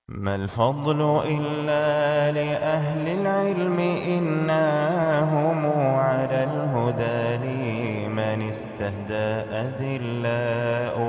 ما الفضل إلا لأهل العلم إنهم على الهدى لمن استهدى أذلاء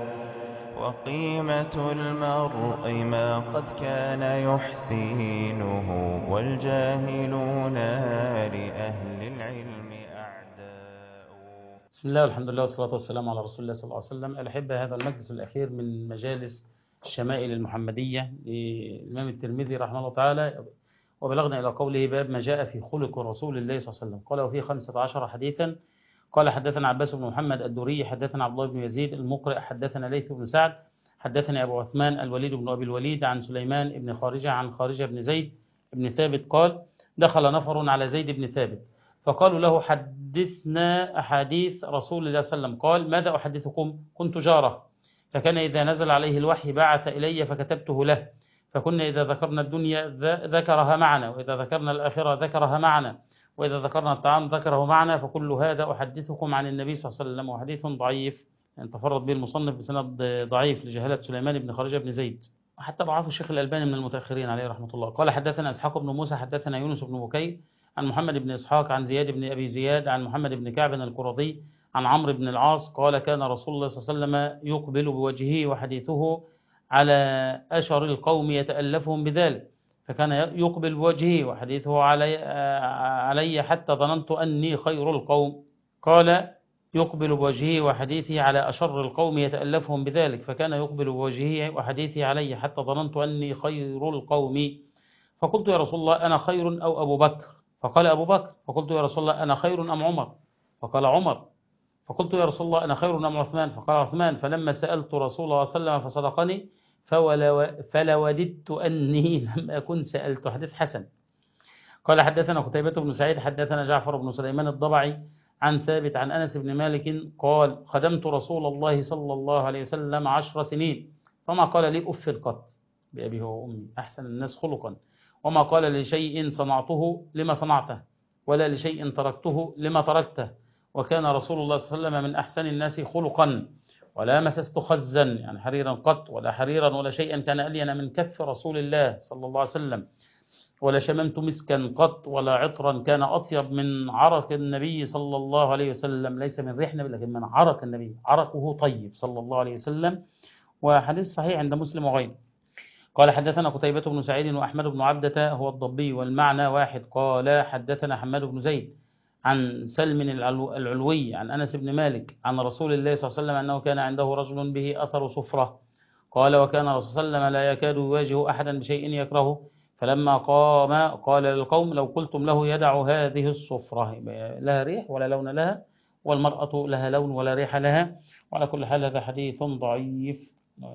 وقيمة المرء ما قد كان يحسينه والجاهلون لأهل العلم أعداء. بسم الله والحمد لله والصلاة والسلام على رسول الله صلى الله عليه وسلم. الأحبة، هذا المجلس الأخير من مجالس الشمائل المحمدية للإمام الترمذي رحمه الله تعالى، وبلغنا إلى قوله باب ما جاء في خلق رسول الله صلى الله عليه وسلم. قال وفيه 15 حديثا. قال حدثنا عباس بن محمد الدوري، حدثنا عبد الله بن يزيد المقرئ، حدثنا ليث بن سعد، حدثني أبو عثمان الوليد بن أبي الوليد عن سليمان بن خارجة عن خارجة بن زيد بن ثابت قال دخل نفر على زيد بن ثابت فقالوا له حدثنا أحاديث رسول الله صلى الله عليه وسلم. قال ماذا أحدثكم؟ كنت جاره، فكان إذا نزل عليه الوحي بعث إلي فكتبته له، فكنا إذا ذكرنا الدنيا ذكرها معنا، وإذا ذكرنا الآخرة ذكرها معنا، وإذا ذكرنا الطعام ذكره معنا، فكل هذا أحدثكم عن النبي صلى الله عليه وسلم. وحديث ضعيف يعني تفرد به المصنف بسند ضعيف لجهالة سليمان بن خارجة بن زيد، وحتى ضعفه الشيخ الألباني من المتأخرين عليه رحمة الله. قال حدثنا إسحاق بن موسى حدثنا يونس بن بكير عن محمد بن إسحاق عن زياد بن أبي زياد عن محمد بن كعب القرظي عن عمرو بن العاص قال كان رسول الله صلى الله عليه وسلم يقبل بوجهه وحديثه على أشر القوم يتألفهم بذلك، فكان يقبل بوجهه وحديثه علي حتى ظننت أني خير القوم. قال يقبل بوجهه وحديثه على أشر القوم يتألفهم بذلك، فكان يقبل بوجهه وحديثه علي حتى ظننت أني خير القوم. فقلت يا رسول الله أنا خير أو أبو بكر؟ فقال أبو بكر. فقلت يا رسول الله أنا خير أم عمر؟ فقال عمر. فقلت يا رسول الله أنا خير أم عثمان؟ فقال عثمان. فلما سألت رسول الله صلى الله عليه وسلم فصدقني فلوددت أني لم أكن سألت. حديث حسن. قال حدثنا قتيبة بن سعيد حدثنا جعفر بن سليمان الضبعي عن ثابت عن أنس بن مالك قال خدمت رسول الله صلى الله عليه وسلم 10 سنين فما قال لي أف قط بأبي هو وأمي أحسن الناس خلقا، وما قال لشيء صنعته لما صنعته، ولا لشيء تركته لما تركته، وكان رسول الله صلى الله عليه وسلم من أحسن الناس خلقا، ولا مسست خزا يعني حريرا قط، ولا حريرا ولا شيئا كان ألين من كف رسول الله صلى الله عليه وسلم، ولا شممت مسكا قط، ولا عطرا كان أطيب من عرق النبي صلى الله عليه وسلم، ليس من ريح النبي لكن من عرق النبي، عرقه طيب صلى الله عليه وسلم. وحديث صحيح عند مسلم وغيره. قال حدثنا قتيبة بن سعيد وأحمد بن عبدة هو الضبي والمعنى واحد. قال حدثنا حماد بن زيد عن سلم العلوي عن أنس بن مالك عن رسول الله صلى الله عليه وسلم أنه كان عنده رجل به أثر صفرة. قال وكان الرسول صلى الله عليه وسلم لا يكاد يواجه أحدا بشيء يكرهه، فلما قام قال للقوم لو قلتم له يدع هذه الصفرة، لها ريح ولا لون لها، والمرأة لها لون ولا ريح لها. وعلى كل حال هذا حديث ضعيف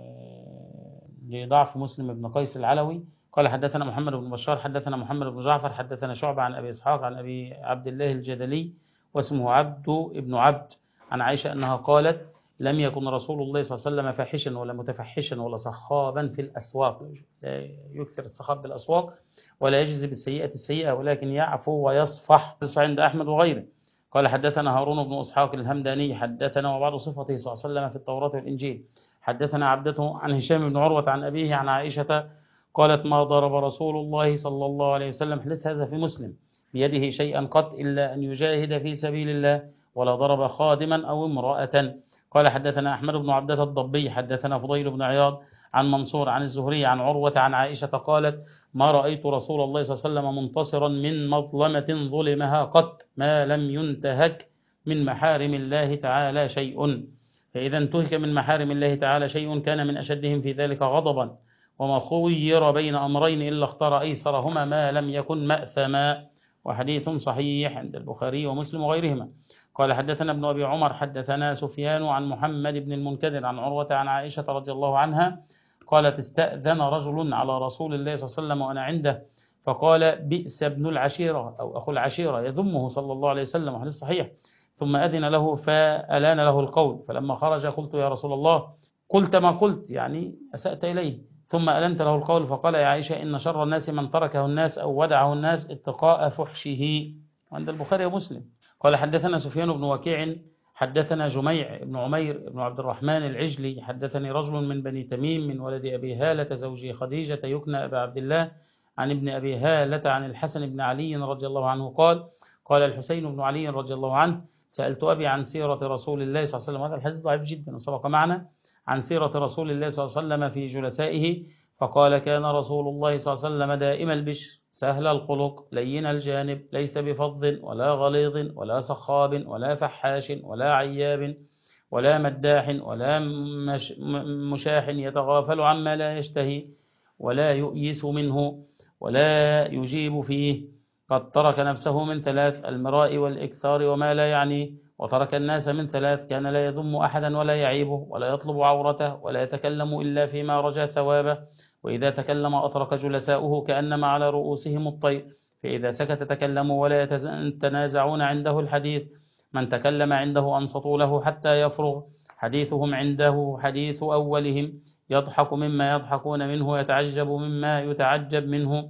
لضعف مسلم بن قيس العلوي. قال حدثنا محمد بن بشار حدثنا محمد بن جعفر حدثنا شعبة عن أبي إسحاق عن أبي عبد الله الجدلي واسمه عبد ابن عبد عن عائشة أنها قالت لم يكن رسول الله صلى الله عليه وسلم فاحشا ولا متفحشا ولا صخابا في الأسواق، لا يكثر الصخاب بالأسواق ولا يجزي بالسيئة السيئة ولكن يعفو ويصفح. عند أحمد وغيره. قال حدثنا هارون بن إسحاق الهمداني حدثنا وبعض صفته صلى الله عليه وسلم في التوراة والإنجيل. حدثنا عبدته عن هشام بن عروة عن أبيه عن عائشة قالت ما ضرب رسول الله صلى الله عليه وسلم، حديث هذا في مسلم، بيده شيئا قط إلا أن يجاهد في سبيل الله، ولا ضرب خادما أو امرأة. قال حدثنا أحمد بن عبدة الضبي حدثنا فضيل بن عياض عن منصور عن الزهري عن عروة عن عائشة قالت ما رأيت رسول الله صلى الله عليه وسلم منتصرا من مظلمة ظلمها قط ما لم ينتهك من محارم الله تعالى شيء، فإذا انتهك من محارم الله تعالى شيء كان من أشدهم في ذلك غضبا، وما خير بين أمرين إلا اختار أيسرهما ما لم يكن مأثما. وحديث صحيح عند البخاري ومسلم وغيرهما. قال حدثنا ابن أبي عمر حدثنا سفيان عن محمد بن المنكدر عن عروة عن عائشة رضي الله عنها قالت استأذن رجل على رسول الله صلى الله عليه وسلم وأنا عنده فقال بئس ابن العشيرة أو أخو العشيرة يذمه صلى الله عليه وسلم. حديث صحيح. ثم أذن له فألان له القول، فلما خرج قلت يا رسول الله قلت ما قلت يعني أسأت إليه، ثم ألنت له القول فقال يا عائشة إن شر الناس من تركه الناس أو ودعه الناس اتقاء فحشه. عند البخاري ومسلم. قال حدثنا سفيان بن وكيع حدثنا جميع بن عمير بن عبد الرحمن العجلي حدثني رجل من بني تميم من ولد أبي هالة زوجي خديجة يكنى أبا عبد الله عن ابن أبي هالة عن الحسن بن علي رضي الله عنه قال قال الحسين بن علي رضي الله عنه سألت أبي عن سيرة رسول الله صلى الله عليه وسلم. هذا الحديث ضعيف جدا وسبق معنا. عن سيرة رسول الله صلى الله عليه وسلم في جلسائه فقال كان رسول الله صلى الله عليه وسلم دائم البشر سهل الخلق لين الجانب ليس بفظ ولا غليظ ولا سخاب ولا فحاش ولا عياب ولا مداح ولا مشاح يتغافل عما لا يشتهي ولا يؤيس منه ولا يجيب فيه. قد ترك نفسه من ثلاث المراء والإكثار وما لا يعنيه وترك الناس من ثلاث كان لا يذم أحدا ولا يعيبه ولا يطلب عورته ولا يتكلم إلا فيما رجا ثوابه وإذا تكلم أطرق جلساؤه كأنما على رؤوسهم الطير فإذا سكت تكلموا ولا يتنازعون عنده الحديث من تكلم عنده أنصتوا له حتى يفرغ حديثهم عنده حديث أولهم يضحك مما يضحكون منه يتعجب مما يتعجب منه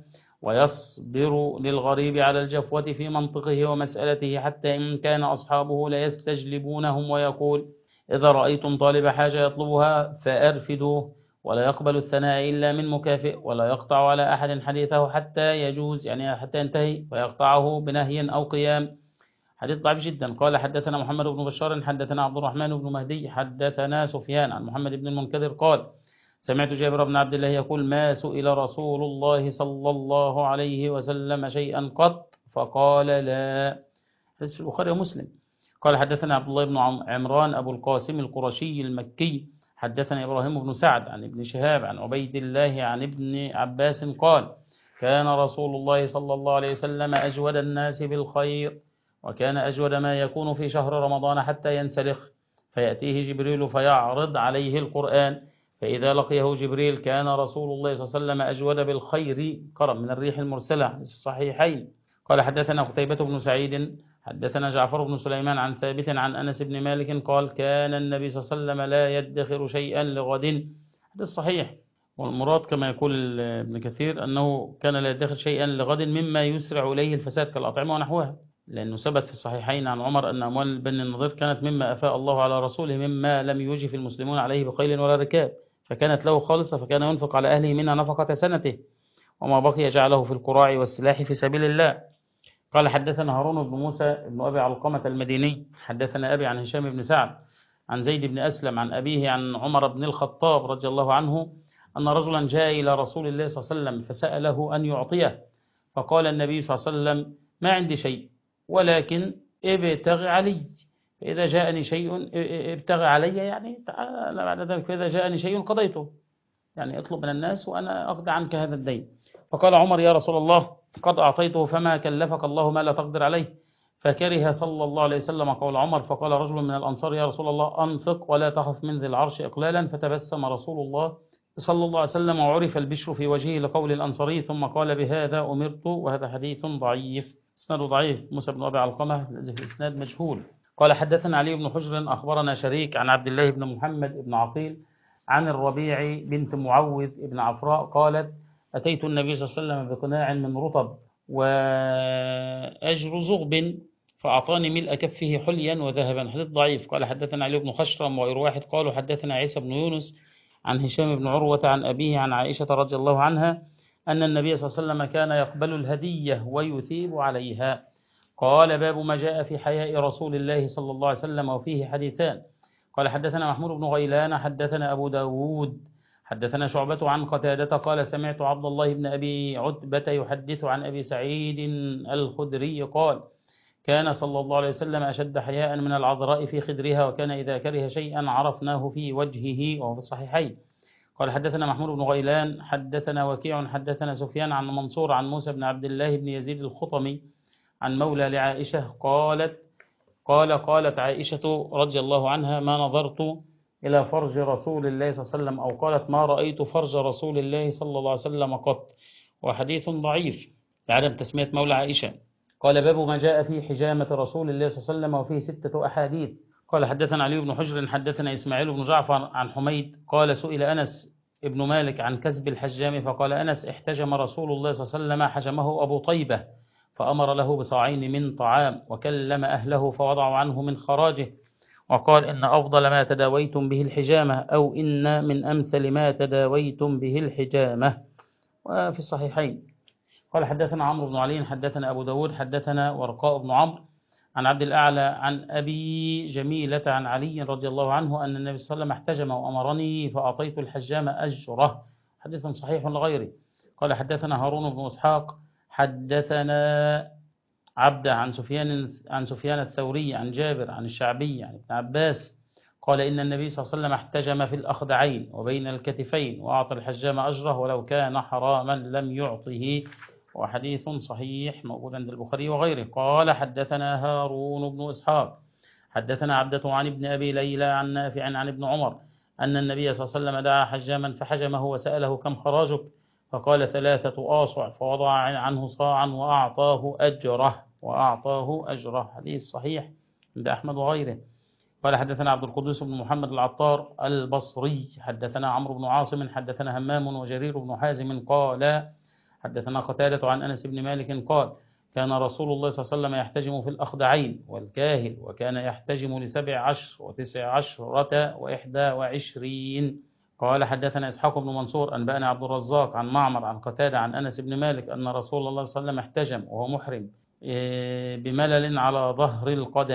ويصبر للغريب على الجفوة في منطقه ومسألته حتى إن كان أصحابه ليستجلبونهم ويقول إذا رأيتم طالب حاجة يطلبها فأرفدوه ولا يقبل الثناء إلا من مكافئ ولا يقطع على أحد حديثه حتى يجوز يعني حتى ينتهي ويقطعه بنهي أو قيام. حديث ضعيف جدا. قال حدثنا محمد بن بشار حدثنا عبد الرحمن بن مهدي حدثنا سفيان عن محمد بن المنكدر قال سمعت جابر بن عبد الله يقول ما سئل رسول الله صلى الله عليه وسلم شيئا قط فقال لا. حديث البخاري ومسلم. قال حدثنا عبد الله بن عمران أبو القاسم القرشي المكي حدثنا إبراهيم بن سعد عن ابن شهاب عن عبيد الله عن ابن عباس قال كان رسول الله صلى الله عليه وسلم أجود الناس بالخير وكان أجود ما يكون في شهر رمضان حتى ينسلخ فيأتيه جبريل فيعرض عليه القرآن فإذا لقيه جبريل كان رسول الله صلى الله عليه وسلم أجود بالخير كرم من الريح المرسلة في الصحيحين. قال حدثنا قتيبة بن سعيد حدثنا جعفر بن سليمان عن ثابت عن أنس بن مالك قال كان النبي صلى الله عليه وسلم لا يدخر شيئا لغد. هذا الصحيح والمراد كما يقول ابن كثير أنه كان لا يدخر شيئا لغد مما يسرع إليه الفساد كالأطعمة ونحوها لأنه ثبت في الصحيحين عن عمر أن أموال بني النضير كانت مما أفاء الله على رسوله مما لم يوجف المسلمون عليه بخيل ولا ركاب فكانت له خالصة فكان ينفق على أهله منها نفقة سنته وما بقي جعله في القراع والسلاح في سبيل الله. قال حدثنا هارون بن موسى بن أبي علقمة المديني حدثنا أبي عن هشام بن سعد عن زيد بن أسلم عن أبيه عن عمر بن الخطاب رضي الله عنه أن رجلا جاء إلى رسول الله صلى الله عليه وسلم فسأله أن يعطيه فقال النبي صلى الله عليه وسلم ما عندي شيء ولكن ابتغ علي فإذا جاءني شيء ابتغ علي يعني تعالى بعد ذلك فإذا جاءني شيء قضيته يعني اطلب من الناس وأنا أقضي عنك هذا الدين. فقال عمر يا رسول الله قد أعطيته فما كلفك الله ما لا تقدر عليه فكره صلى الله عليه وسلم قول عمر فقال رجل من الأنصار يا رسول الله أنفق ولا تخف من ذي العرش إقلالا فتبسم رسول الله صلى الله عليه وسلم وعرف البشر في وجهه لقول الأنصاري ثم قال بهذا أمرت. وهذا حديث ضعيف إسناد ضعيف موسى بن أبي علقمة الذي في الإسناد مجهول. قال حدثنا علي بن حجر أخبرنا شريك عن عبد الله بن محمد بن عقيل عن الربيع بنت معوذ بن عفراء قالت أتيت النبي صلى الله عليه وسلم بقناع من رطب وأجر زغب فأعطاني ملء كفه حليا وذهبا. حديث ضعيف. قال حدثنا علي بن خشرم وغير واحد قالوا حدثنا عيسى بن يونس عن هشام بن عروة عن أبيه عن عائشة رضي الله عنها أن النبي صلى الله عليه وسلم كان يقبل الهدية ويثيب عليها. قال باب ما جاء في حياء رسول الله صلى الله عليه وسلم وفيه حديثان. قال حدثنا محمود بن غيلان حدثنا أبو داود حدثنا شعبة عن قتادة قال سمعت عبد الله بن أبي عتبة يحدث عن أبي سعيد الخدري قال كان صلى الله عليه وسلم أشد حياء من العذراء في خدرها وكان إذا كره شيئا عرفناه في وجهه وهو في الصحيحين. قال حدثنا محمود بن غيلان حدثنا وكيع حدثنا سفيان عن منصور عن موسى بن عبد الله بن يزيد الخطمي عن مولى لعائشة قالت عائشة رضي الله عنها ما نظرت إلى فرج رسول الله صلى الله عليه وسلم أو قالت ما رأيت فرج رسول الله صلى الله عليه وسلم قط. وحديث ضعيف لعدم تسمية مولى عائشة. قال باب ما جاء في حجامة رسول الله صلى الله عليه وسلم وفيه 6 أحاديث. قال حدثنا علي بن حجر حدثنا إسماعيل بن جعفر عن حميد قال سئل أنس ابن مالك عن كسب الحجام فقال أنس احتجم رسول الله صلى الله عليه وسلم حجمه أبو طيبة فأمر له بصاعين من طعام وكلم أهله فوضعوا عنه من خراجه وقال إن أفضل ما تداويتم به الحجامة، أو إن من أمثل ما تداويتم به الحجامة، وفي الصحيحين. قال حدثنا عمرو بن علي حدثنا أبو داود حدثنا ورقاء بن عمرو عن عبد الأعلى عن أبي جميلة عن علي رضي الله عنه أن النبي صلى الله عليه وسلم احتجم وأمرني فأعطيت الحجام أجره، حديث صحيح لغيره. قال حدثنا هارون بن إسحاق حدثنا عبده عن سفيان الثوري عن جابر عن الشعبي عن ابن عباس قال إن النبي صلى الله عليه وسلم احتجم في الأخدعين وبين الكتفين وأعطى الحجام أجره ولو كان حراما لم يعطه، وحديث صحيح موجود عند البخاري وغيره. قال حدثنا هارون بن إسحاق حدثنا عبدة عن ابن أبي ليلى عن نافع عن ابن عمر أن النبي صلى الله عليه وسلم دعا حجاما فحجمه وسأله كم خراجك؟ فقال 3 آصع، فوضع عنه صاعا وأعطاه أجره، حديث صحيح عند أحمد وغيره. قال حدثنا عبد القدوس بن محمد العطار البصري حدثنا عمرو بن عاصم حدثنا همام وجرير بن حازم قال حدثنا قتادة عن أنس بن مالك قال كان رسول الله صلى الله عليه وسلم يحتجم في الأخدعين والكاهل، وكان يحتجم ل17 و19 و21. قال حدثنا إسحاق بن منصور أنبأنا عبد الرزاق عن معمر عن قتادة عن أنس بن مالك أن رسول الله صلى الله عليه وسلم احتجم وهو محرم بملل على ظهر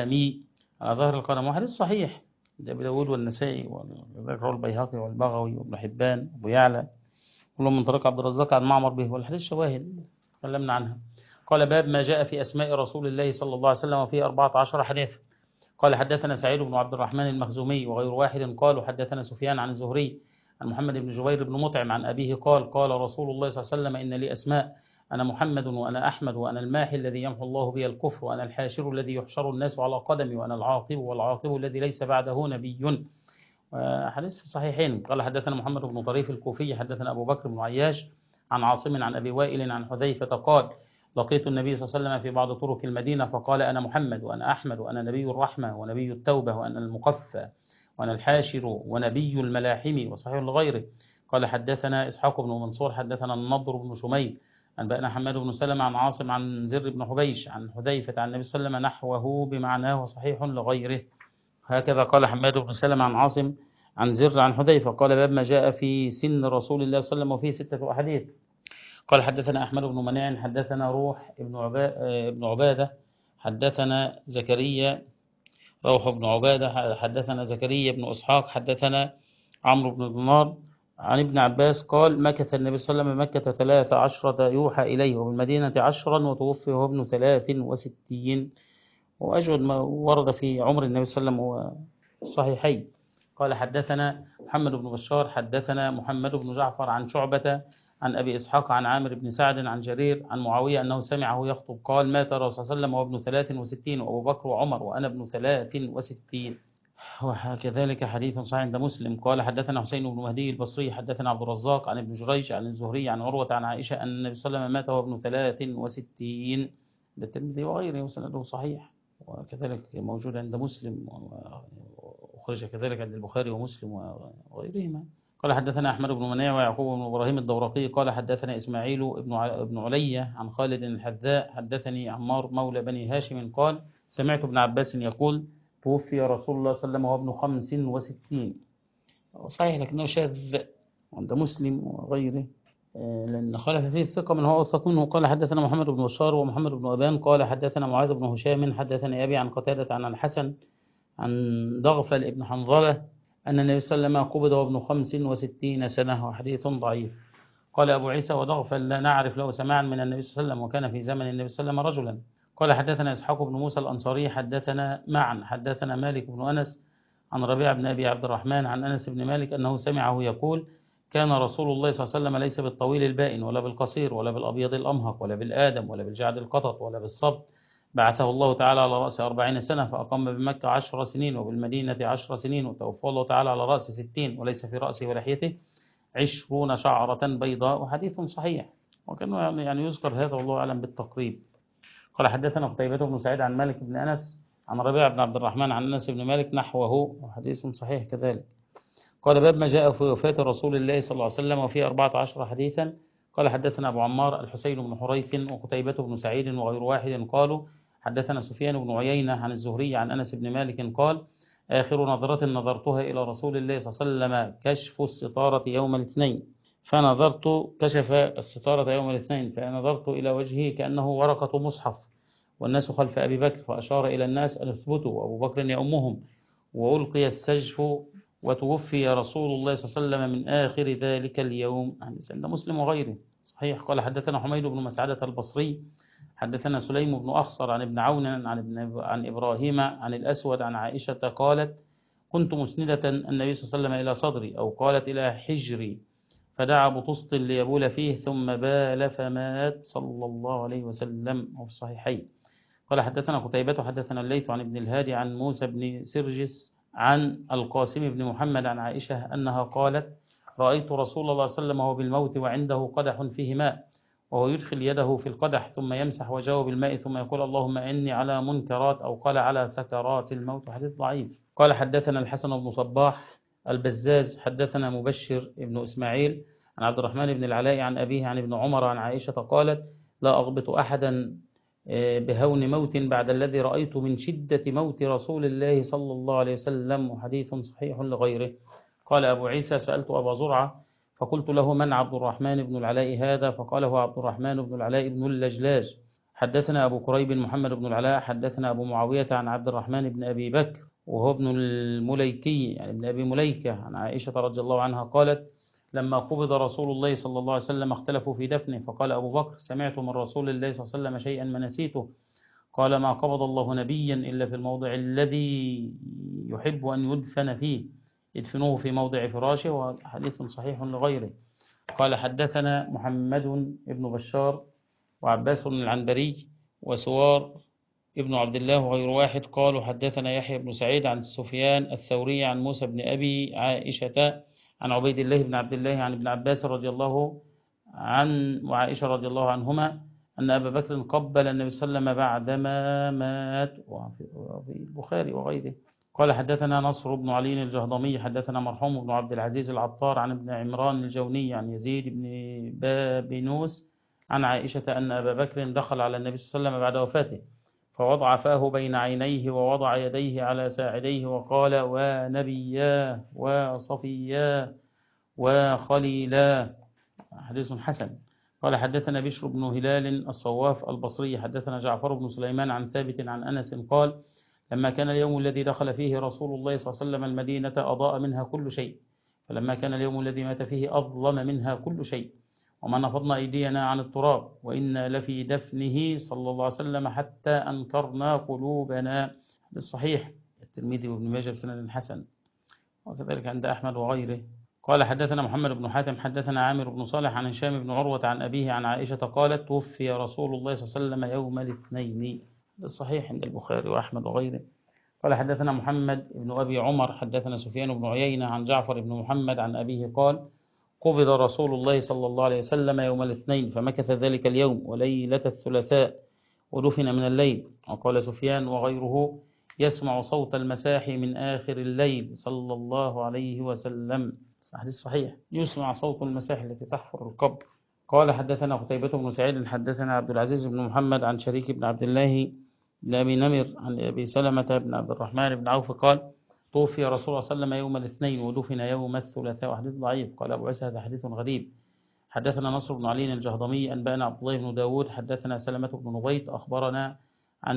القدم، وحديث صحيح ده أبي داود والنسائي وذكره البيهقي والبغوي وابن حبان وابو يعلى كلهم من طريق عبد الرزاق عن معمر به، والحديث شواهد تكلمنا عنها. قال باب ما جاء في أسماء رسول الله صلى الله عليه وسلم وفيه 14 حديث. قال حدثنا سعيد بن عبد الرحمن المخزومي وغير واحد قالوا حدثنا سفيان عن الزهري عن محمد بن جبير بن مطعم عن أبيه قال قال رسول الله صلى الله عليه وسلم إن لي أسماء أنا محمد وأنا أحمد وأنا الماحي الذي يمحو الله بي الكفر وأنا الحاشر الذي يحشر الناس على قدمي وأنا العاقب والعاقب الذي ليس بعده نبي، حديث صحيحين. قال حدثنا محمد بن طريف الكوفي حدثنا أبو بكر بن عياش عن عاصم عن أبي وائل عن حذيفة قال لقيت النبي صلى الله عليه وسلم في بعض طرق المدينة فقال أنا محمد وأنا أحمد وأنا نبي الرحمة ونبي التوبة وأنا المقفى وأنا الحاشر ونبي الملاحم، وصحيح لغيره. قال حدثنا إسحاق بن منصور حدثنا النضر بن شميل أنبأنا حماد بن سلمة عن عاصم عن زر بن حبيش عن حذيفة عن النبي صلى الله عليه وسلم نحوه بمعناه وصحيح لغيره. هكذا قال حماد بن سلمة عن عاصم عن زر عن حذيفة. قال باب ما جاء في سن رسول الله صلى الله عليه وسلم وفيه 6 أحاديث. قال حدثنا أحمد بن مناع حدثنا روح ابن عبادة حدثنا زكريا روح بن عبادة حدثنا زكريا بن إسحاق حدثنا عمرو بن دينار عن ابن عباس قال مكث النبي صلى الله عليه وسلم مكة 13 يوحى إليه وبالمدينة 10 وتوفي وهو ابن 63، وأجود ما ورد في عمر النبي صلى الله عليه وسلم هو الصحيحين. قال حدثنا محمد بن بشار حدثنا محمد بن جعفر عن شعبة عن أبي إسحاق عن عامر بن سعد عن جرير عن معاوية أنه سمعه يخطب قال مات الرسول صلى الله عليه وسلم وابن 63 وأبو بكر وعمر وأنا ابن 63، وكذلك حديث صحيح عند مسلم. قال حدثنا حسين بن مهدي البصري حدثنا عبد الرزاق عن ابن جريج عن الزهري عن عروة عن عائشة أن النبي صلى الله عليه وسلم مات وهو ابن 63، ده الترمذي وغيره وسنده صحيح، وكذلك موجود عند مسلم وأخرج كذلك عند البخاري ومسلم وغيرهما. قال حدثنا أحمد بن مناع ويعقوب بن إبراهيم الدورقي قال حدثنا إسماعيل بن علية عن خالد الحذاء حدثني عمار مولى بني هاشم قال سمعت ابن عباس يقول توفي رسول الله صلى الله عليه وسلم وهو ابن 65، صحيح لكنه شاذ عند مسلم وغيره لأن خالف فيه الثقة من هو أوثق منه. قال حدثنا محمد بن بشار ومحمد بن أبان قال حدثنا معاذ بن هشام حدثني أبي عن قتادة عن الحسن عن ضغفل ابن حنظلة أن النبي صلى الله عليه وسلم قبض وابن 65 سنة، وحديث ضعيف. قال أبو عيسى وضغفل لا نعرف له سماعا من النبي صلى الله عليه وسلم وكان في زمن النبي صلى الله عليه وسلم رجلا. قال حدثنا إسحاق بن موسى الأنصاري حدثنا معا حدثنا مالك بن أنس عن ربيع بن أبي عبد الرحمن عن أنس بن مالك أنه سمعه يقول كان رسول الله صلى الله عليه وسلم ليس بالطويل البائن ولا بالقصير ولا بالأبيض الأمهق ولا بالآدم ولا بالجعد القطط ولا بالصب، بعثه الله تعالى على رأس 40 سنة فأقام بمكة 10 سنين وبالمدينة 10 سنين وتوفى الله تعالى على رأس 60 وليس في رأسه ولحيته 20 شعرة بيضاء، وحديث صحيح. وكان يعني يذكر هذا والله أعلم بالتقريب. قال حدثنا قتيبة بن سعيد عن مالك بن أنس عن ربيع بن عبد الرحمن عن أنس بن مالك نحوه، وحديث صحيح كذلك. قال باب ما جاء في وفاة رسول الله صلى الله عليه وسلم وفيه 14 حديثا. قال حدثنا أبو عمار الحسين بن حريث وقتيبة بن سعيد وغير واحد قالوا حدثنا سفيان بن عيينة عن الزهري عن أنس بن مالك قال آخر نظرة نظرتها إلى رسول الله صلى الله عليه وسلم كشف الستارة يوم الاثنين، فنظرت كشف الستارة يوم الاثنين فنظرت إلى وجهه كأنه ورقة مصحف، والناس خلف أبي بكر، فأشار إلى الناس أن اثبتوا وأبو بكر يأمهم، وألقي السجف وتوفي رسول الله صلى الله عليه وسلم من آخر ذلك اليوم. عند مسلم وغيره صحيح. قال حدثنا حميد بن مسعدة البصري حدثنا سليم بن أخصر عن ابن عون عن إبراهيم عن الأسود عن عائشة قالت كنت مسندة النبي صلى الله عليه وسلم إلى صدري، أو قالت إلى حجري، فدعا بطسط ليبول فيه ثم بال فمات صلى الله عليه وسلم، وفي الصحيحين. قال حدثنا قتيبة حدثنا الليث عن ابن الهادي عن موسى بن سرجس عن القاسم بن محمد عن عائشة أنها قالت رأيت رسول الله صلى الله عليه وسلم وهو بالموت وعنده قدح فيه ماء، وهو يدخل يده في القدح ثم يمسح وجهه بالماء ثم يقول اللهم إني على منكرات، أو قال على سكرات الموت. حديث ضعيف. قال حدثنا الحسن بن صباح البزاز حدثنا مبشر بن إسماعيل عن عبد الرحمن بن العلاء عن أبيه عن ابن عمر عن عائشة قالت لا أغبط أحدا بهون موت بعد الذي رأيت من شدة موت رسول الله صلى الله عليه وسلم، وحديث صحيح لغيره. قال أبو عيسى سألت أبا زرعة فقلت له من عبد الرحمن بن العلاء هذا؟ فقال هو عبد الرحمن بن العلاء بن اللجلاج. حدثنا أبو كريب محمد بن العلاء حدثنا أبو معاوية عن عبد الرحمن بن أبي بكر وهو ابن المليكي يعني ابن أبي مليكة عن عائشة رضي الله عنها قالت لما قبض رسول الله صلى الله عليه وسلم اختلفوا في دفنه، فقال أبو بكر سمعت من رسول الله صلى الله عليه وسلم شيئا ما نسيته، قال ما قبض الله نبيا إلا في الموضع الذي يحب أن يدفن فيه، يدفنوه في موضع فراشه، وحديث صحيح لغيره. قال حدثنا محمد بن بشار وعباس بن العنبري وسوار ابن عبد الله وغير واحد قالوا حدثنا يحيى بن سعيد عن سفيان الثوري عن موسى بن أبي عائشة عن عبيد الله بن عبد الله عن ابن عباس رضي الله عن وعائشة رضي الله عنهما أن أبا بكر قبل النبي صلى الله عليه وسلم بعدما مات، وفي البخاري وغيره. قال حدثنا نصر بن علي الجهضمي حدثنا مرحوم بن عبد العزيز العطار عن ابن عمران الجوني عن يزيد بن بابنوس عن عائشة أن أبا بكر دخل على النبي صلى الله عليه وسلم بعد وفاته فوضع فاه بين عينيه ووضع يديه على ساعديه وقال ونبياه وصفياه وخليلا، حديث حسن. قال حدثنا بشر بن هلال الصواف البصري حدثنا جعفر بن سليمان عن ثابت عن أنس قال لما كان اليوم الذي دخل فيه رسول الله صلى الله عليه وسلم المدينة أضاء منها كل شيء، فلما كان اليوم الذي مات فيه أظلم منها كل شيء، وما نفضنا أيدينا عن التراب وإنا لفي دفنه صلى الله عليه وسلم حتى أنكرنا قلوبنا. الصحيح الترمذي وابن ماجه بسند حسن، وكذلك عند أحمد وغيره. قال حدثنا محمد بن حاتم حدثنا عامر بن صالح عن هشام بن عروة عن أبيه عن عائشة قالت توفي رسول الله صلى الله عليه وسلم يوم الاثنين. الصحيح عند البخاري وأحمد وغيره. قال حدثنا محمد بن أبي عمر حدثنا سفيان بن عيينة عن جعفر بن محمد عن أبيه قال قبض رسول الله صلى الله عليه وسلم يوم الاثنين فمكث ذلك اليوم وليلة الثلاثاء ودفن من الليل. وقال سفيان وغيره يسمع صوت المساح من آخر الليل صلى الله عليه وسلم. حديث صحيح يسمع صوت المساح التي تحفر القبر. قال حدثنا قتيبة بن سعيد حدثنا عبد العزيز بن محمد عن شريك بن عبد الله بن أبي نمر عن أبي سلمة بن عبد الرحمن بن عوف قال توفي رسول الله صلى الله عليه وسلم يوم الاثنين ودفن يوم الثلاثاء، وحديث ضعيف. قال أبو عيسى هذا حديث غريب. حدثنا نصر بن علي الجهضمي أنبأنا عبد الله بن داود حدثنا سلمة بن نبيط أخبرنا عن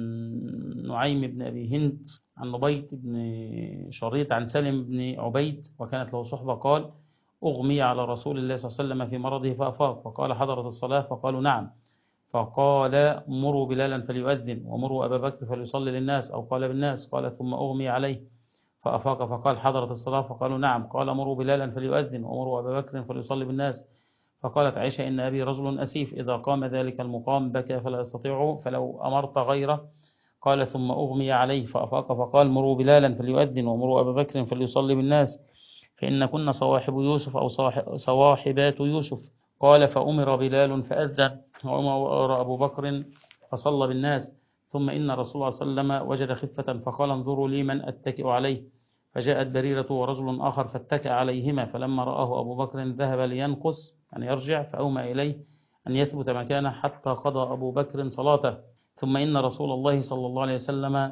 نعيم بن أبي هند عن نبيط بن شريط عن سالم بن عبيد وكانت له صحبة قال أغمي على رسول الله صلى الله عليه وسلم في مرضه فأفاق فقال حضرت الصلاة فقالوا نعم، فقال مروا بلالا فليؤذن ومروا أبا بكر فليصلي للناس، أو قال بالناس، قال ثم أغمي عليه فأفاق فقال حضرت الصلاة فقالوا نعم، قال مروا بلالا فليؤذن ومروا أبا بكر فليصلي بالناس. فقالت عائشة إن أبي رجل أسيف إذا قام ذلك المقام بكى فلا يستطيعه فلو أمرت غيره. قال ثم أغمي عليه فأفاق فقال مروا بلالا فليؤذن ومروا أبا بكر فليصلي بالناس فإن كنا صواحب يوسف أو صواحبات يوسف. قال فأمر بلال فأذن وأمر أبو بكر فصلى بالناس. ثم إن رسول الله صلى الله عليه وسلم وجد خفة فقال انظروا لي من أتكئ عليه، فجاءت بريرة ورجل آخر فاتكأ عليهما، فلما رآه أبو بكر ذهب لينقص يعني يرجع فأومى إليه أن يثبت مكانه حتى قضى أبو بكر صلاته. ثم إن رسول الله صلى الله عليه وسلم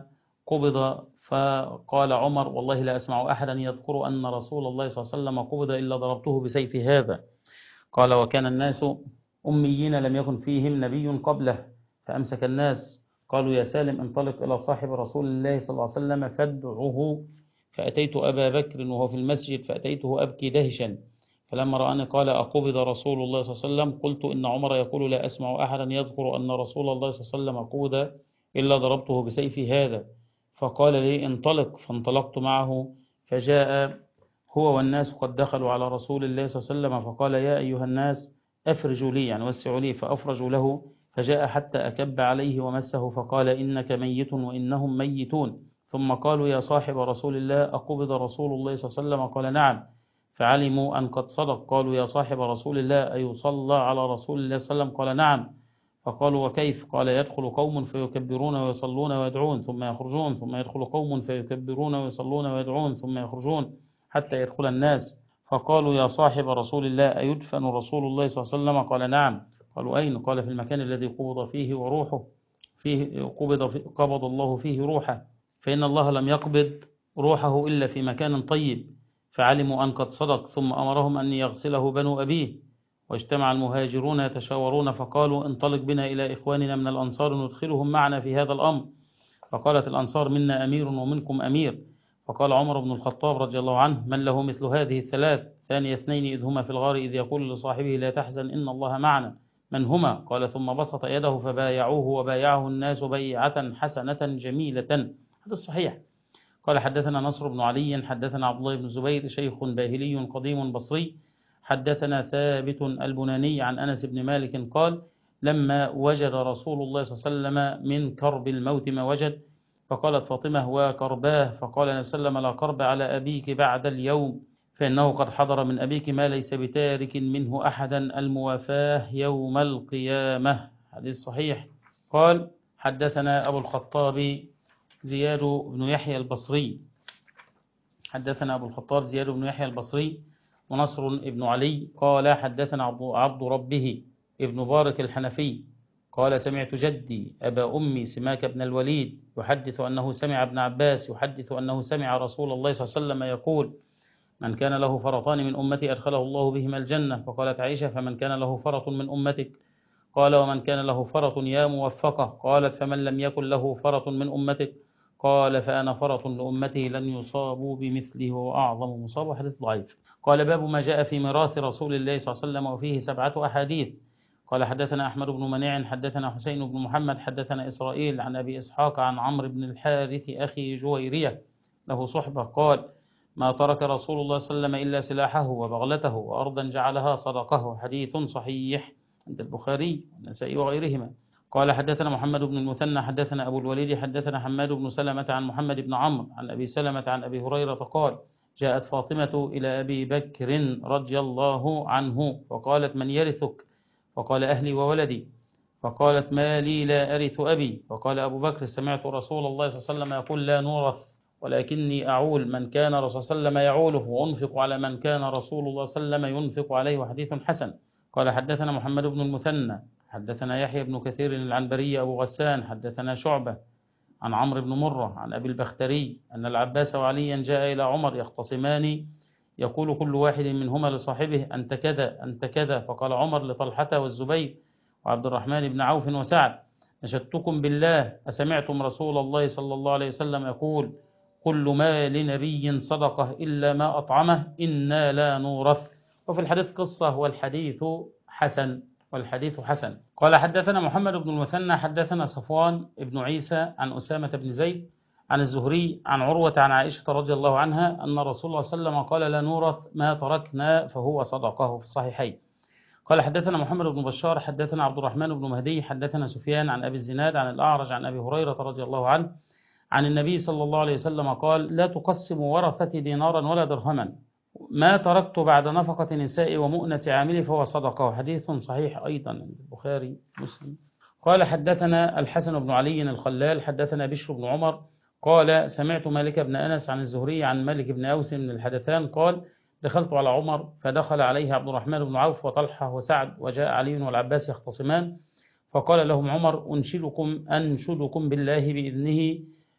قبض، فقال عمر والله لا أسمع أحدا يذكر أن رسول الله صلى الله عليه وسلم قبض إلا ضربته بسيف هذا. قال وكان الناس أميين لم يكن فيهم نبي قبله، فأمسك الناس. قالوا يا سالم انطلق إلى صاحب رسول الله صلى الله عليه وسلم فادعه. فأتيت أبا بكر وهو في المسجد فأتيته أبكي دهشا، فلما رآني قال أقبض رسول الله صلى الله عليه وسلم؟ قلت إن عمر يقول لا أسمع أحدا يذكر أن رسول الله صلى الله عليه وسلم قبض إلا ضربته بسيف هذا. فقال لي انطلق، فانطلقت معه، فجاء هو والناس قد دخلوا على رسول الله صلى الله عليه وسلم، فقال يا أيها الناس أفرجوا لي، يعني وسعوا لي، فأفرجوا له، فجاء حتى أكب عليه ومسه، فقال إنك ميت وإنهم ميتون. ثم قالوا يا صاحب رسول الله أقبض رسول الله صلى الله عليه وسلم؟ قال نعم. فعلموا أن قد صدق. قالوا يا صاحب رسول الله أيصلى على رسول الله صلى الله عليه وسلم؟ قال نعم. فقالوا وكيف؟ قال يدخل قوم فيكبرون ويصلون ويدعون ثم يخرجون، ثم يدخل قوم فيكبرون ويصلون ويدعون ثم يخرجون حتى يدخل الناس. فقالوا يا صاحب رسول الله أيدفن رسول الله صلى الله عليه وسلم؟ قال نعم. قالوا أين؟ قال في المكان الذي قبض فيه وروحه فيه، قبض الله فيه روحه، فإن الله لم يقبض روحه إلا في مكان طيب. فعلموا أن قد صدق، ثم أمرهم أن يغسله بنو أبيه. واجتمع المهاجرون يتشاورون، فقالوا انطلق بنا إلى إخواننا من الأنصار ندخلهم معنا في هذا الأمر. فقالت الأنصار منا أمير ومنكم أمير. فقال عمر بن الخطاب رضي الله عنه من له مثل هذه الثلاث؟ ثاني اثنين إذ هما في الغار إذ يقول لصاحبه لا تحزن إن الله معنا. من هما؟ قال ثم بسط يده فبايعوه وبايعه الناس بيعة حسنة جميلة. هذا الصحيح. قال حدثنا نصر بن علي حدثنا عبد الله بن الزبير شيخ باهلي قديم بصري حدثنا ثابت البناني عن أنس بن مالك قال لما وجد رسول الله صلى الله عليه وسلم من كرب الموت ما وجد، فقالت فاطمة وكرباه، فقال النبي صلى الله عليه وسلم لا كرب على أبيك بعد اليوم، فإنه قد حضر من أبيك ما ليس بتارك منه أحدا، الموافاه يوم القيامة. حديث صحيح. قال حدثنا أبو الخطاب زياد بن يحيى البصري حدثنا أبو الخطاب زياد بن يحيى البصري ونصر بن علي قال حدثنا عبد ربه ابن بارك الحنفي قال سمعت جدي أبا أمي سماك بن الوليد يحدث أنه سمع ابن عباس يحدث أنه سمع رسول الله صلى الله عليه وسلم يقول من كان له فرطان من أمتي أدخله الله بهما الجنة. فقالت عائشة فمن كان له فرط من أمتك؟ قال ومن كان له فرط يا موفقة. قالت فمن لم يكن له فرط من أمتك؟ قال فأنا فرط لأمتي لن يصابوا بمثله وأعظم مصاب. حديث ضعيف. قال باب ما جاء في ميراث رسول الله صلى الله عليه وسلم وفيه 7 أحاديث. قال حدثنا أحمد بن منيع حدثنا حسين بن محمد حدثنا إسرائيل عن أبي إسحاق عن عمرو بن الحارث أخي جويرية له صحبة قال ما ترك رسول الله صلى الله عليه وسلم إلا سلاحه وبغلته وأرضا جعلها صدقه. حديث صحيح عند البخاري والنسائي وغيرهما. قال حدثنا محمد بن المثنى حدثنا أبو الوليد حدثنا حماد بن سلمة عن محمد بن عمرو عن أبي سلمة عن أبي هريرة قال جاءت فاطمة إلى أبي بكر رضي الله عنه فقالت من يرثك؟ فقال أهلي وولدي. فقالت ما لي لا أرث أبي؟ فقال أبو بكر سمعت رسول الله صلى الله عليه وسلم يقول لا نورث ولكني أعول من كان رسول الله صلى الله عليه وسلم يعوله وأنفق على من كان رسول الله صلى الله عليه وسلم ينفق عليه. وحديث حسن. قال حدثنا محمد بن المثنى حدثنا يحيى بن كثير العنبري أبو غسان حدثنا شعبة عن عمرو بن مرة عن أبي البختري أن العباس وعليا جاء إلى عمر يختصمان يقول كل واحد منهما لصاحبه أنت كذا أنت كذا. فقال عمر لطلحة والزبير وعبد الرحمن بن عوف وسعد نشدتكم بالله أسمعتم رسول الله صلى الله عليه وسلم يقول كل ما لنبي صدقه إلا ما أطعمه إنا لا نورث. وفي الحديث قصة والحديث حسن. قال حدثنا محمد بن المثنى حدثنا صفوان بن عيسى عن أسامة بن زيد عن الزهري عن عروة عن عائشة رضي الله عنها أن رسول الله صلى الله عليه وسلم قال لا نورث ما تركنا فهو صدقه في الصحيحين. قال حدثنا محمد بن بشار حدثنا عبد الرحمن بن مهدي حدثنا سفيان عن أبي الزناد عن الأعرج عن أبي هريرة رضي الله عنه عن النبي صلى الله عليه وسلم قال لا تقسموا ورثتي دينارا ولا درهما ما تركت بعد نفقة نساء ومؤنة عاملي فهو صدقه. حديث صحيح أيضا البخاري مسلم. قال حدثنا الحسن بن علي الخلال حدثنا بشر بن عمر قال سمعت مالك بن أنس عن الزهري عن مالك بن أوس من الحدثان قال دخلت على عمر فدخل عليه عبد الرحمن بن عوف وطلحة وسعد وجاء علي والعباس يختصمان فقال لهم عمر أنشدكم بالله بإذنه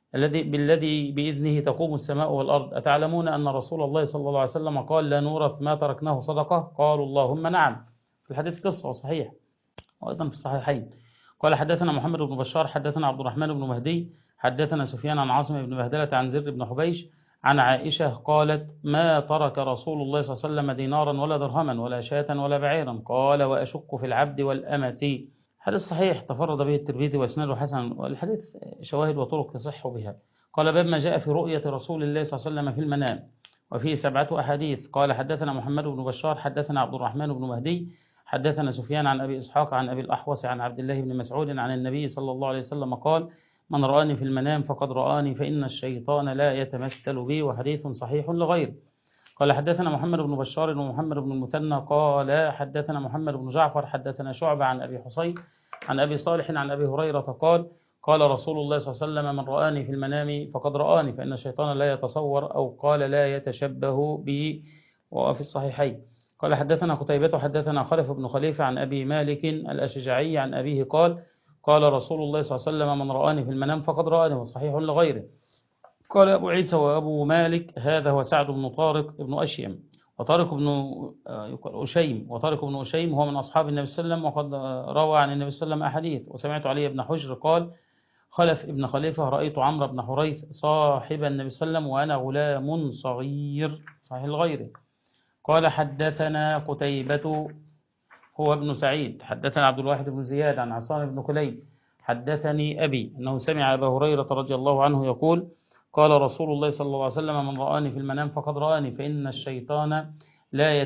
بالذي بإذنه تقوم السماء والأرض، أتعلمون أن رسول الله صلى الله عليه وسلم قال لا نورث ما تركناه صدقة؟ قالوا اللهم نعم. في الحديث قصة وصحيح، وأيضا في الصحيحين. قال حدثنا محمد بن بشار حدثنا عبد الرحمن بن مهدي حدثنا سفيان عن عاصم بن بهدلة عن زر بن حبيش عن عائشة قالت ما ترك رسول الله صلى الله عليه وسلم دينارا ولا درهما ولا شاة ولا بعيرا. قال وأشك في العبد والأمة. حديث صحيح تفرد به الترمذي واسناده حسن، والحديث شواهد وطرق يصح بها. قال باب ما جاء في رؤية رسول الله صلى الله عليه وسلم في المنام، وفيه 7 أحاديث. قال حدثنا محمد بن بشار حدثنا عبد الرحمن بن مهدي حدثنا سفيان عن أبي إسحاق عن أبي الأحوص عن عبد الله بن مسعود عن النبي صلى الله عليه وسلم قال من رآني في المنام فقد رآني فإن الشيطان لا يتمثل بي. وحديث صحيح لغيره. قال حدثنا محمد بن بشار ومحمد بن المثنى قال حدثنا محمد بن جعفر حدثنا شعبة عن أبي حصين عن أبي صالح عن أبي هريرة قال قال رسول الله صلى الله عليه وسلم من رآني في المنام فقد رآني فإن الشيطان لا يتصور أو قال لا يتشبه بي. وفي الصحيحين. قال حدثنا قتيبة حدثنا خلف بن خليفة عن أبي مالك الأشجعي عن أبيه قال قال رسول الله صلى الله عليه وسلم من رآني في المنام فقد رآني. وصحيح لغيره. قال أبو عيسى وأبو مالك هذا هو سعد بن طارق بن أشيم وطارق بن أشيم. وطارق بن أشيم هو من أصحاب النبي صلى الله عليه وسلم، وقد روى عن النبي صلى الله عليه وسلم أحاديث. وسمعت علي بن حجر قال خلف ابن خليفة رأيت عمرو بن حريث صاحب النبي صلى الله عليه وسلم وأنا غلام صغير. صحيح لغيره. قال حدثنا قتيبة هو ابن سعيد حدثنا عبد الواحد بن زياد عن عصام بن كليب حدثني أبي أنه سمع أبا هريرة رضي الله عنه يقول قال رسول الله صلى الله عليه وسلم من رآني في المنام فقد رآني فإن الشيطان لا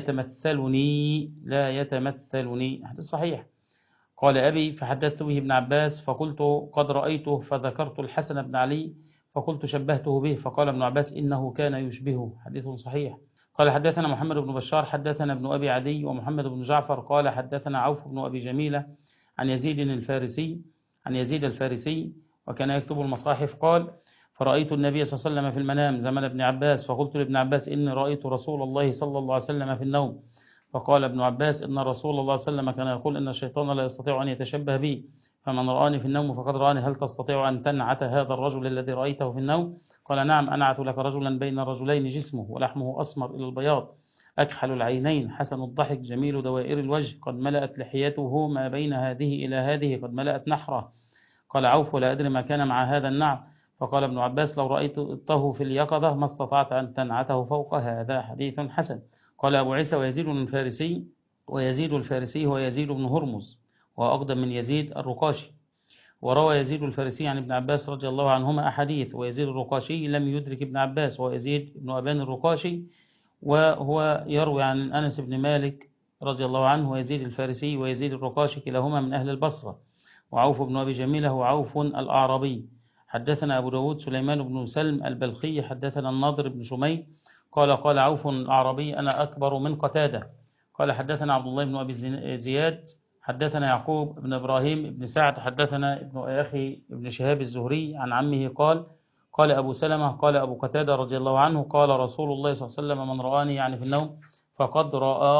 يتمثلني. حديث صحيح. قال أبي فحدثت به ابن عباس فقلت قد رأيته فذكرت الحسن بن علي فقلت شبهته به فقال ابن عباس إنه كان يشبهه. حديث صحيح. قال حدثنا محمد بن بشار حدثنا ابن أبي عدي ومحمد بن جعفر قال حدثنا عوف بن أبي جميلة عن يزيد الفارسي وكان يكتب المصاحف قال فرأيت النبي صلى الله عليه وسلم في المنام زمن ابن عباس فقلت لابن عباس إني رأيت رسول الله صلى الله عليه وسلم في النوم. فقال ابن عباس إن رسول الله صلى الله عليه وسلم كان يقول إن الشيطان لا يستطيع أن يتشبه بي فمن رآني في النوم فقد رآني. هل تستطيع أن تنعت هذا الرجل الذي رأيته في النوم؟ قال نعم أنعت لك رجلا بين رجلين جسمه ولحمه أسمر إلى البياض أكحل العينين حسن الضحك جميل دوائر الوجه قد ملأت لحيته ما بين هذه إلى هذه قد ملأت نحره. قال عوف ولا أدري ما كان مع هذا النعم. فقال ابن عباس لو رأيته في اليقظة ما استطعت أن تنعته فوق هذا. حديث حسن. قال أبو عيسى ويزيد الفارسي هو يزيد بن هرمز وأقدم من يزيد الرقاشي. وروى يزيد الفارسي عن ابن عباس رضي الله عنهما أحاديث. ويزيد الرقاشي لم يدرك ابن عباس ويزيد بن أبان الرقاشي وهو يروي عن أنس بن مالك رضي الله عنه. ويزيد الفارسي ويزيد الرقاشي كلاهما من أهل البصرة. وعوف بن أبي جميلة هو عوف الأعرابي. حدثنا أبو داود سليمان بن سلم البلخي حدثنا الناظر بن شمي قال عوف الأعرابي أنا أكبر من قتادة. قال حدثنا عبد الله بن أبي زياد حدثنا يعقوب بن إبراهيم بن سعد حدثنا ابن أخي ابن شهاب الزهري عن عمه قال أبو سلمة قال أبو قتادة رضي الله عنه قال رسول الله صلى الله عليه وسلم من رآني يعني في النوم فقد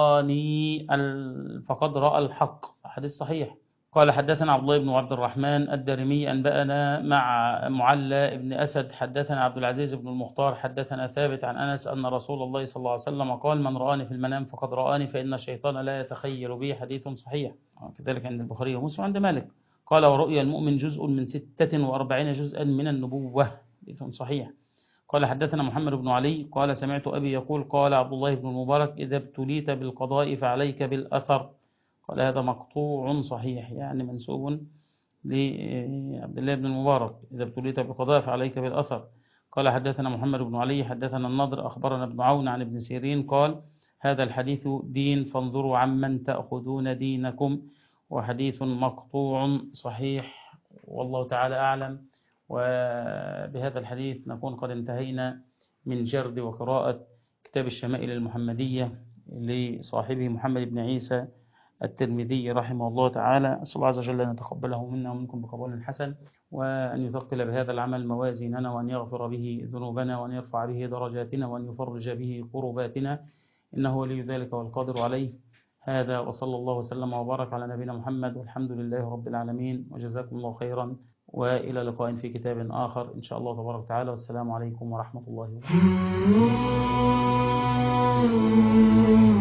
رأى الحق. حديث صحيح. قال حدثنا عبد الله بن عبد الرحمن الدارمي أنبأنا مع معلى بن أسد حدثنا عبد العزيز بن المختار حدثنا ثابت عن أنس أن رسول الله صلى الله عليه وسلم قال من رآني في المنام فقد رآني فإن الشيطان لا يتخيل بي. حديث صحيح. كذلك عند البخاري ومسلم عند مالك. قال ورؤيا المؤمن جزء من 46 جزءا من النبوة. حديث صحيح. قال حدثنا محمد بن علي قال سمعت أبي يقول قال عبد الله بن المبارك إذا ابتليت بالقضاء فعليك بالأثر. قال هذا مقطوع صحيح يعني منسوب لعبد الله بن المبارك إذا ابتليت بالقضاء فعليك بالأثر. قال حدثنا محمد بن علي حدثنا النضر أخبرنا ابن عون عن ابن سيرين قال هذا الحديث دين فانظروا عمن تأخذون دينكم. وحديث مقطوع صحيح والله تعالى أعلم. وبهذا الحديث نكون قد انتهينا من جرد وقراءة كتاب الشمائل المحمدية لصاحبه محمد بن عيسى الترمذي رحمه الله تعالى. أسأل الله عز وجل أن يتقبله منا ومنكم بقبول حسن وأن يثقل بهذا العمل موازيننا وأن يغفر به ذنوبنا وأن يرفع به درجاتنا وأن يفرج به كرباتنا إنه ولي ذلك والقادر عليه. هذا وصلى الله وسلم وبارك على نبينا محمد والحمد لله رب العالمين وجزاكم الله خيرا. وإلى لقاء في كتاب آخر إن شاء الله تبارك وتعالى، والسلام عليكم ورحمة الله وبركاته.